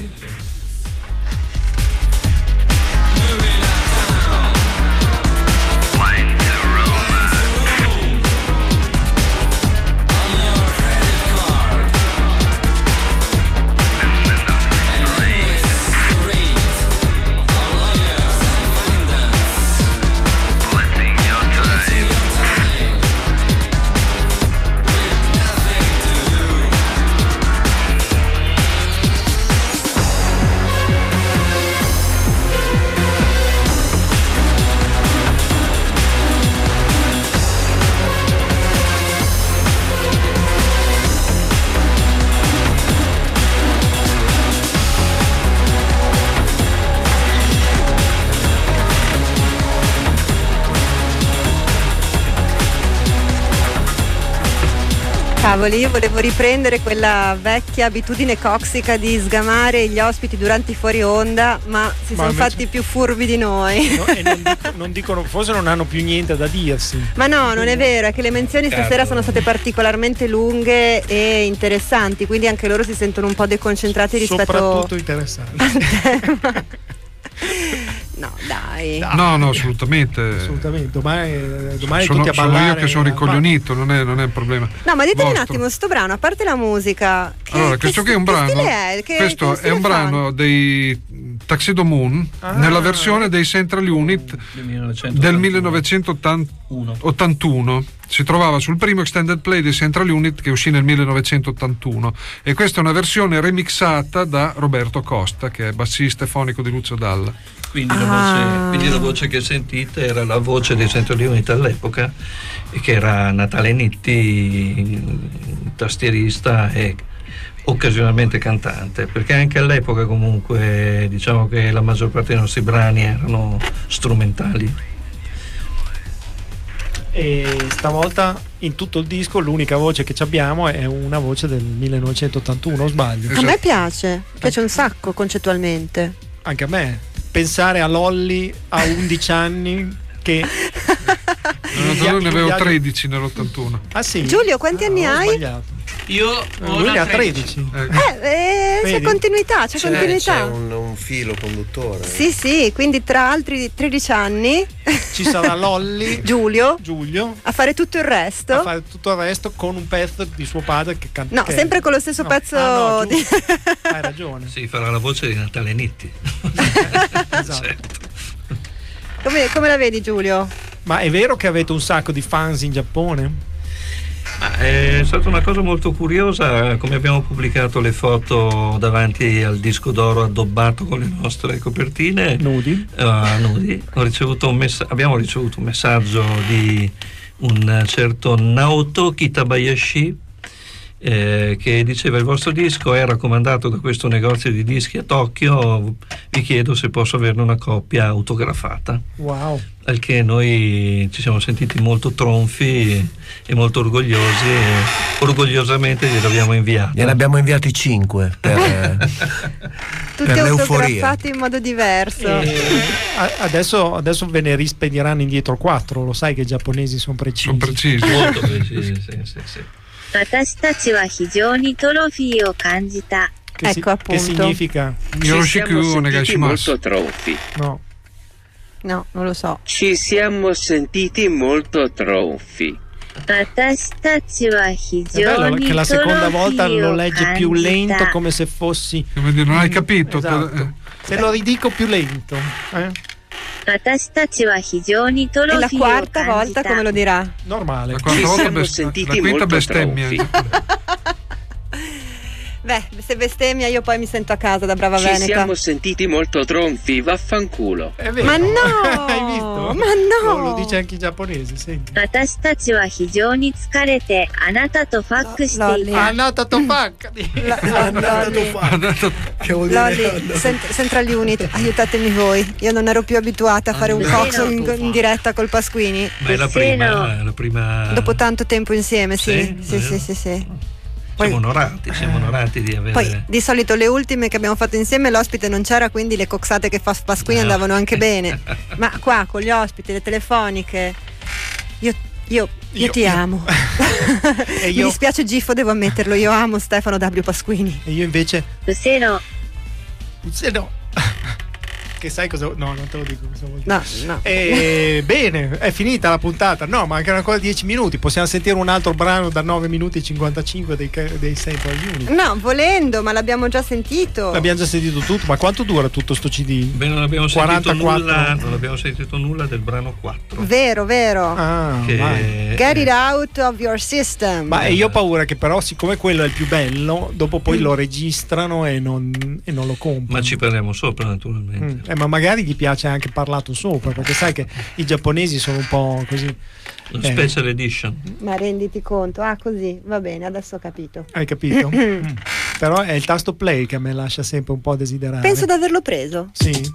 Cavoli, io volevo riprendere quella vecchia abitudine coxica di sgamare gli ospiti durante i fuori onda, ma sono invece fatti più furbi di noi. No, e non dicono, forse non hanno più niente da dirsi. Ma no, non è vero, è che le menzioni stasera sono state particolarmente lunghe e interessanti, quindi anche loro si sentono un po' deconcentrati rispetto soprattutto interessanti. No, dai. No, assolutamente. Domani tutti a sono ballare. Io che sono ricoglionito, non è un problema. No, ma ditemi un attimo, sto brano, a parte la musica, questo qui è un brano. Questo è un brano dei Tuxedo Moon nella versione dei Central Unit del 1981. Si trovava sul primo extended play dei Central Unit, che uscì nel 1981, e questa è una versione remixata da Roberto Costa, che è bassista e fonico di Lucio Dalla. Quindi la voce che sentite era la voce dei Central Unit all'epoca, che era Natale Nitti, tastierista e occasionalmente cantante, perché anche all'epoca comunque diciamo che la maggior parte dei nostri brani erano strumentali. E stavolta in tutto il disco l'unica voce che abbiamo è una voce del 1981, o sbaglio? A me piace un sacco concettualmente. Anche a me. Pensare a Lolli a 11 anni che io ne avevo 13 nell'81. Ah sì? Giulio, quanti anni hai? Sbagliato. Io lui ne ha 13. C'è continuità, c'è continuità. C'è un filo conduttore. Sì, quindi tra altri 13 anni ci sarà Lolli Giulio a fare tutto il resto. Con un pezzo di suo padre che canta. No, sempre con lo stesso pezzo. Hai ragione. Sì, farà la voce di Natale Nitti. Esatto. Certo. Come la vedi, Giulio? Ma è vero che avete un sacco di fans in Giappone? È stata una cosa molto curiosa, come abbiamo pubblicato le foto davanti al disco d'oro addobbato con le nostre copertine nudi. Abbiamo ricevuto un messaggio di un certo Naoto Kitabayashi, che diceva: il vostro disco è raccomandato da questo negozio di dischi a Tokyo, vi chiedo se posso averne una copia autografata. Wow. Al che noi ci siamo sentiti molto tronfi e molto orgogliosi, e orgogliosamente gliel'abbiamo inviato. Gliene abbiamo inviati 5 per tutti autografati in modo diverso. Adesso ve ne rispediranno indietro 4. Lo sai che i giapponesi sono precisi. Sono precisi. Molto precisi, sì. 私たちは非常にトロフィーを感じた。 Ecco appunto. Che significa? Ci siamo sentiti molto tronfi. No, non lo so. Ci siamo sentiti molto tronfi. 私たちは非 è 常 bello に che la トロフ seconda ィ volta ー lo を legge 感 più じ lento, た。 come se fossi. Come dire, non hai capito. Esatto. Se lo ridico più lento. 私たちは非常にトロ E フィ la ーを quarta 感じ volta た。 come lo dirà? Normale. La quarta volta siamo sentiti la quinta molto bestemmia. Beh, se bestemmia io poi mi sento a casa da brava Ci veneta. siamo sentiti molto tronfi, vaffanculo. È vero. Ma no! Hai visto? Ma no! Lo dice anche in giapponese, senti. 私たちは非常に疲れてあなたとファックしていた。 Annata tofacca. Che vuol Lolli, dire? Central Unit, aiutatemi voi. Io non ero più abituata a fare un coxo in diretta col Pasquini. Ma è la prima. Dopo tanto tempo insieme, sì. Sì? Sì. Siamo onorati di avere. Poi di solito le ultime che abbiamo fatto insieme l'ospite non c'era, quindi le coxate che fa Pasquini andavano anche bene. Ma qua con gli ospiti, le telefoniche, io ti amo. Mi dispiace Gifo, devo ammetterlo, io amo Stefano W. Pasquini. E io invece Useno. Che sai cosa? No, non te lo dico cosa vuol dire. No. Bene, è finita la puntata. No, mancano ancora 10 minuti. Possiamo sentire un altro brano da 9 minuti e 55 dei Central Unit. No, volendo, ma l'abbiamo già sentito. L'abbiamo già sentito tutto. Ma quanto dura tutto sto CD? Beh, non abbiamo 44. non abbiamo sentito nulla del brano 4. Vero. Ah, vai. Get it out of your system. Ma io ho paura che però, siccome quello è il più bello, dopo poi lo registrano e non lo comprano. Ma ci parliamo sopra, naturalmente. Ma magari gli piace anche parlato sopra, perché sai che i giapponesi sono un po' così. Special edition. Ma renditi conto, così, va bene, adesso ho capito. Hai capito? Però è il tasto play che a me lascia sempre un po' a desiderare. Penso di averlo preso. Sì.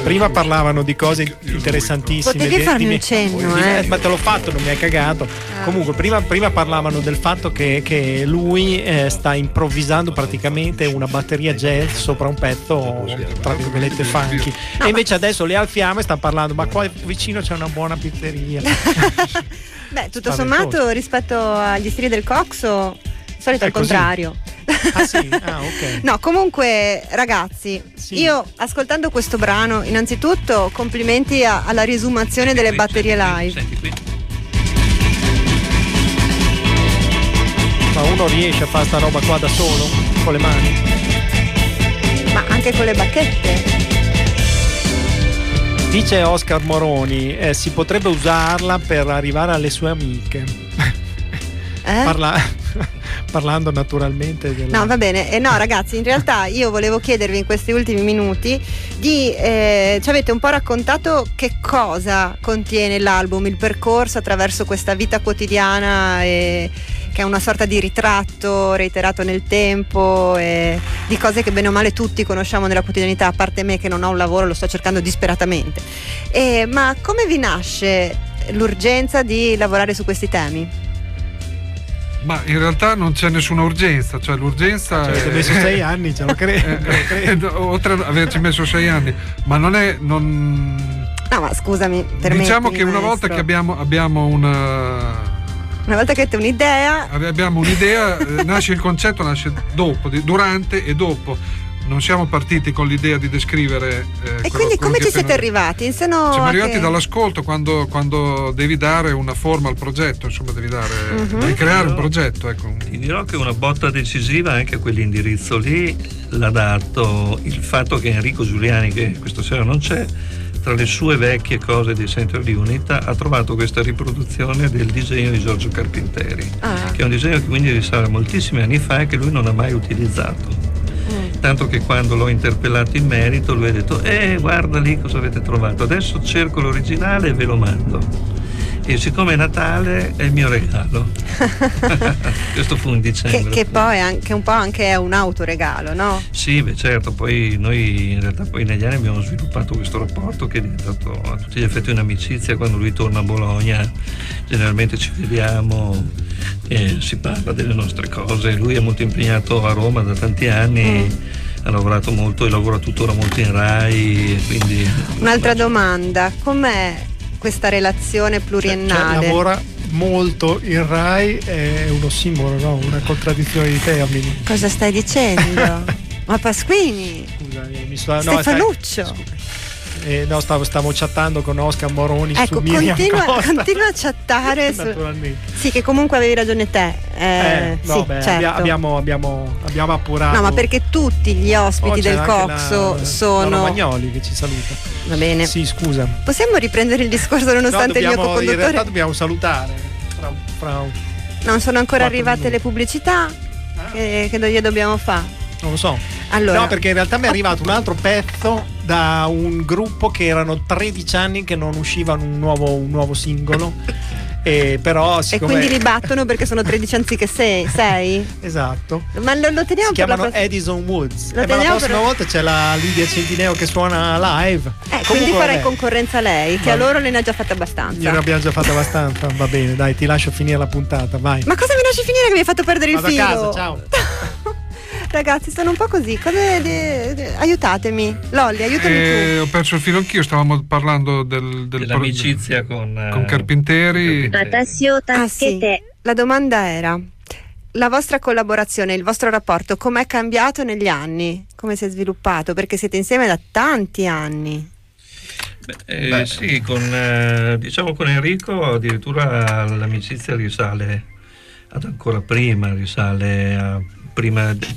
Prima parlavano di cose interessantissime. Potevi farmi un cenno, ma te l'ho fatto, non mi hai cagato. Comunque, prima parlavano del fatto che lui sta improvvisando praticamente una batteria jazz sopra un pezzo, tra virgolette, funky. E invece adesso le alfiamo e sta parlando, ma qua vicino c'è una buona pizzeria. Beh, tutto sommato, rispetto agli stili del Coxo, solito al contrario. Ah sì? Ah, ok. No, comunque ragazzi, io ascoltando questo brano, innanzitutto complimenti alla riesumazione delle batterie live. Senti qui. Ma uno riesce a fare sta roba qua da solo? Con le mani? Ma anche con le bacchette? Dice Oscar Moroni, si potrebbe usarla per arrivare alle sue amiche. Parlando naturalmente No, va bene. No, ragazzi, in realtà io volevo chiedervi in questi ultimi minuti ci avete un po' raccontato che cosa contiene l'album, il percorso attraverso questa vita quotidiana, che è una sorta di ritratto reiterato nel tempo, di cose che bene o male tutti conosciamo nella quotidianità, a parte me che non ho un lavoro, lo sto cercando disperatamente. Ma come vi nasce l'urgenza di lavorare su questi temi? Ma in realtà non c'è nessuna urgenza, cioè l'urgenza ci avete messo 6 anni, ce lo credo. Oltre ad averci messo 6 anni, ma non è. No, ma scusami, diciamo che una volta che abbiamo una volta che avete un'idea. Abbiamo un'idea, nasce il concetto, nasce dopo, durante e dopo. Non siamo partiti con l'idea di descrivere. E quindi come ci siete arrivati? Siamo arrivati dall'ascolto, quando devi dare una forma al progetto, insomma, devi creare un progetto. Ecco. Ti dirò che una botta decisiva anche a quell'indirizzo lì l'ha dato il fatto che Enrico Giuliani, che questa sera non c'è, tra le sue vecchie cose di Center Unit ha trovato questa riproduzione del disegno di Giorgio Carpinteri, che è un disegno che quindi risale a moltissimi anni fa e che lui non ha mai utilizzato. Tanto che quando l'ho interpellato in merito lui ha detto guarda lì cosa avete trovato, adesso cerco l'originale e ve lo mando. E siccome è Natale è il mio regalo. Questo fu in dicembre. Che poi anche un po' anche è un autoregalo, no? Sì, beh certo, poi noi in realtà poi negli anni abbiamo sviluppato questo rapporto che è diventato a tutti gli effetti un'amicizia. Quando lui torna a Bologna generalmente ci vediamo e si parla delle nostre cose. Lui è molto impegnato a Roma da tanti anni. Ha lavorato molto e lavora tuttora molto in Rai, quindi... Un'altra domanda, com'è questa relazione pluriennale? Cioè, lavora molto in Rai, è uno simbolo, no? Una contraddizione di termini. Cosa stai dicendo? Ma Pasquini? Scusami, Stefanuccio? No, stavo chattando con Oscar Moroni su Miriam Costa. Continua a chattare naturalmente. Sì, che comunque avevi ragione te. No, sì, certo. abbiamo appurato. No, ma perché tutti gli ospiti del Coxo sono Magnoli che ci saluta. Va bene. Sì, scusa. Possiamo riprendere il discorso nonostante il mio co-conduttore? In realtà dobbiamo salutare. Non sono ancora arrivate le pubblicità che gli dobbiamo fare. Non lo so. Allora. No, perché in realtà mi è arrivato un altro pezzo da un gruppo che erano 13 anni che non uscivano un nuovo singolo. Però e quindi li battono perché sono 13 anziché 6? Esatto. Ma lo teniamo. Si chiamano Edison Woods. Ma la prossima volta c'è la Lidia Centineo che suona live. Quindi farai concorrenza a lei, che a loro ne ha già fatta abbastanza. Io ne abbiamo già fatta abbastanza. Va bene, dai, ti lascio finire la puntata, vai. Ma cosa mi lasci finire che mi hai fatto perdere il filo? Vado a casa, ciao. Ragazzi, sono un po' così. Aiutatemi. Lolli, aiutami tu. Ho perso il filo anch'io. Stavamo parlando dell'amicizia con Carpinteri. Sì. La domanda era: la vostra collaborazione, il vostro rapporto, com'è cambiato negli anni? Come si è sviluppato? Perché siete insieme da tanti anni. Sì, diciamo con Enrico addirittura l'amicizia risale ad ancora prima, risale a prima del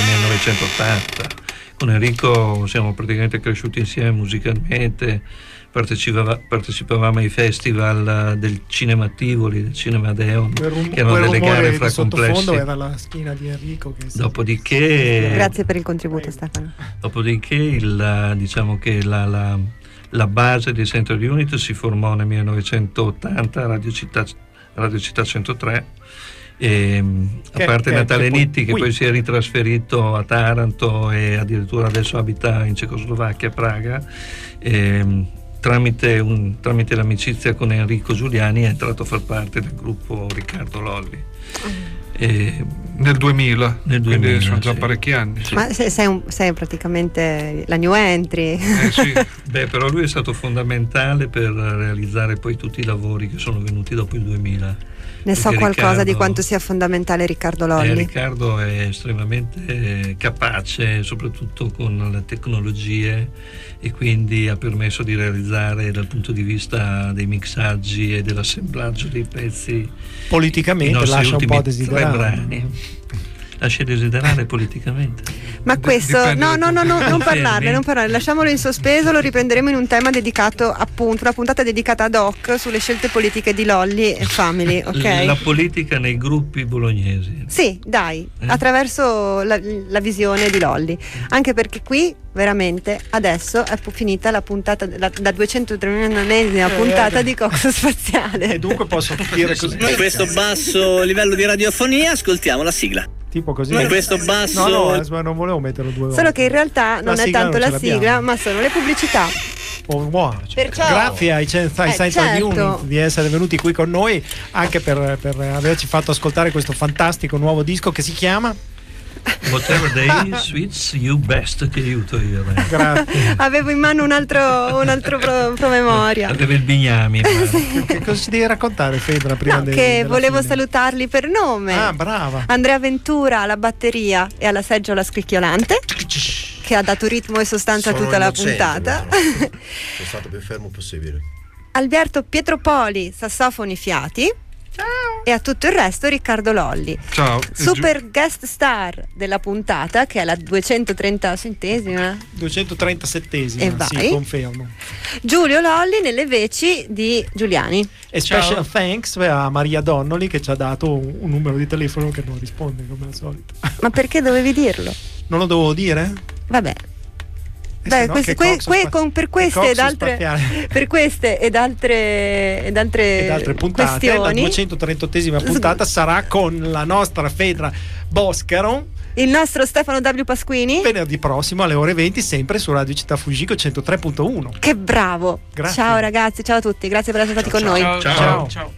1980. Con Enrico siamo praticamente cresciuti insieme musicalmente, partecipavamo ai festival del Cinema Tivoli, del Cinema Deon, che erano delle gare fra complessi. Era la schiena di Enrico che dopodiché grazie per il contributo, Stefano. Dopodiché diciamo che la base di Center Unit si formò nel 1980 a Radio Città 103 A parte Natale Nitti, che poi si è ritrasferito a Taranto e addirittura adesso abita in Cecoslovacchia, a Praga, tramite l'amicizia con Enrico Giuliani è entrato a far parte del gruppo Riccardo Lolli. Nel 2000, quindi sono già parecchi anni. Sì. Ma sei praticamente la new entry. Sì. Beh, però lui è stato fondamentale per realizzare poi tutti i lavori che sono venuti dopo il 2000. Ne so qualcosa di quanto sia fondamentale Riccardo Lolli. Riccardo è estremamente capace, soprattutto con le tecnologie, e quindi ha permesso di realizzare dal punto di vista dei mixaggi e dell'assemblaggio dei pezzi. Politicamente lascia un po' desiderare. Lascia desiderare politicamente. Ma questo non parlarne, lasciamolo in sospeso, lo riprenderemo in un tema dedicato, appunto, una puntata dedicata ad hoc sulle scelte politiche di Lolli e Family, ok? La politica nei gruppi bolognesi. Sì, dai, attraverso la visione di Lolli, anche perché qui veramente adesso è finita la puntata, la 239esima puntata di Coxo Spaziale. E dunque posso dire così. Con questo basso livello di radiofonia ascoltiamo la sigla. Tipo così. Con questo basso. No, non volevo metterlo due volte. Solo che in realtà non è tanto la sigla, ma sono le pubblicità. Perciò, grazie ai Central Unit di essere venuti qui con noi, anche per averci fatto ascoltare questo fantastico nuovo disco che si chiama Whatever Day Suits You Best, che aiuto io. Grazie. Avevo in mano un altro promemoria. Aveva il Bignami. Che cosa ci devi raccontare, Fedra, prima che volevo fine? salutarli per nome. Ah, brava. Andrea Ventura alla batteria e alla seggiola scricchiolante, che ha dato ritmo e sostanza a tutta la puntata. Sono stato più fermo possibile. Alberto Pietropoli, sassofoni fiati. Ciao. E a tutto il resto Riccardo Lolli. Ciao. Super guest star della puntata, che è la 237esima. 237esima, sì, confermo. Giulio Lolli nelle veci di Giuliani. E special thanks a Maria Donnoli, che ci ha dato un numero di telefono che non risponde come al solito. Ma perché dovevi dirlo? Non lo dovevo dire? Vabbè. Beh, per queste ed altre puntate, questioni, la 238esima puntata sarà con la nostra Fedra Boscaro, il nostro Stefano W. Pasquini, venerdì prossimo alle ore 20, sempre su Radio Città Fugico 103.1. Che bravo! Grazie. Ciao ragazzi, ciao a tutti, grazie per essere stati con noi. Ciao.